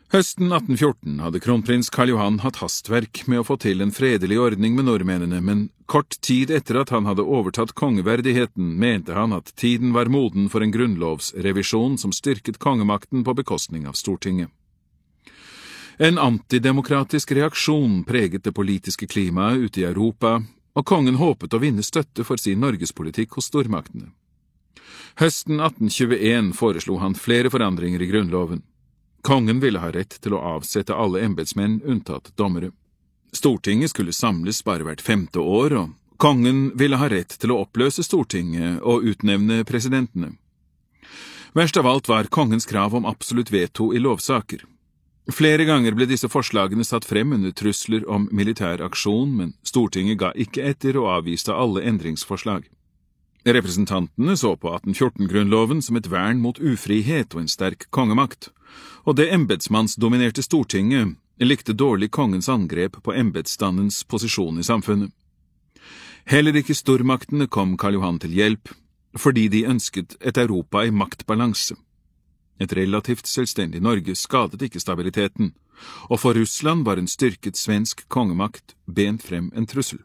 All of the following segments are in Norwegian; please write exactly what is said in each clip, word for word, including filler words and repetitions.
Høsten atten fjorten hadde kronprins Karl Johan hatt hastverk med å få til en fredelig ordning med nordmennene, men kort tid etter at han hadde overtatt kongeverdigheten, mente han at tiden var moden for en grunnlovsrevisjon som styrket kongemakten på bekostning av Stortinget. En antidemokratisk reaksjon preget det politiske klimaet ute i Europa, og kongen håpet å vinne støtte for sin norgespolitikk hos stormaktene. Høsten atten tjueen foreslo han flere forandringer i grunnloven. Kongen ville ha rett til å avsette alle embetsmenn unntatt dommere. Stortinget skulle samles bare hvert femte år, og kongen ville ha rett til å oppløse Stortinget og utnevne presidentene. Verst av alt var kongens krav om absolutt veto i lovsaker. Flere ganger ble disse forslagene satt frem under trusler om militær aksjon, men Stortinget ga ikke etter og avviste alle endringsforslag. Representantene så på atten fjorten-grunnloven som et vern mot ufrihet og en sterk kongemakt, og det embetsmannsdominerte Stortinget likte dårlig kongens angrep på embetsstandens posisjon i samfunnet. Heller ikke stormaktene kom Karl Johan til hjelp, fordi de ønsket et Europa i maktbalanse. Et relativt selvstendig Norge skadet ikke stabiliteten, og for Russland var en styrket svensk kongemakt bent frem en trussel.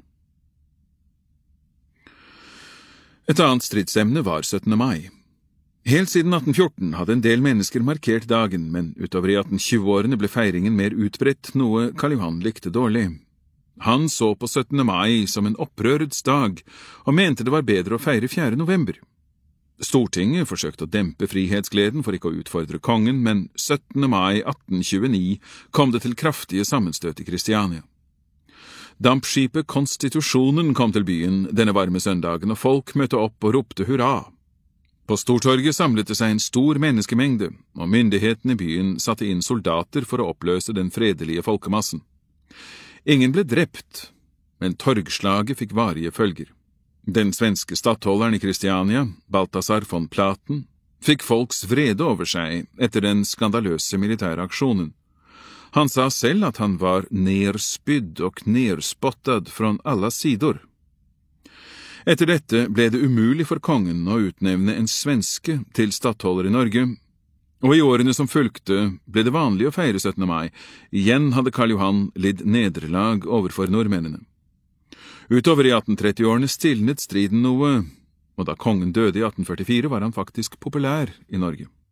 Et annet stridsemne var syttende mai. Helt siden atten fjorten hadde en del mennesker markert dagen, men utover i atten tjue-årene ble feiringen mer utbredt, noe Karl Johan likte dårlig. Han så på syttende mai som en opprørets dag, og mente det var bedre å feire fjerde november. Stortinget forsøkte å dempe frihetsgleden for ikke å utfordre kongen, men syttende mai atten tjueni kom det til kraftige sammenstøt i Kristiania. Dampskipet Konstitusjonen kom til byen denne varme søndagen, og folk møtte opp og ropte hurra. På Stortorget samlet det seg en stor menneskemengde, og myndighetene i byen satte inn soldater for å oppløse den fredelige folkemassen. Ingen ble drept, men torgslaget fikk varige følger. Den svenske stattholderen i Kristiania, Balthasar von Platen, fikk folks vrede over seg etter den skandaløse militære aksjonen. Han sa selv at han var nerspydd og nerspottad fra alle sider. Etter dette ble det umulig for kongen å utnevne en svenske til stattholder i Norge, og i årene som fulgte ble det vanlig å feire syttende mai. Igjen hadde Karl Johan lidd nederlag overfor nordmennene. Utover i atten tretti-årene stilnet striden noe, og da kongen døde i atten førtifire var han faktisk populær i Norge.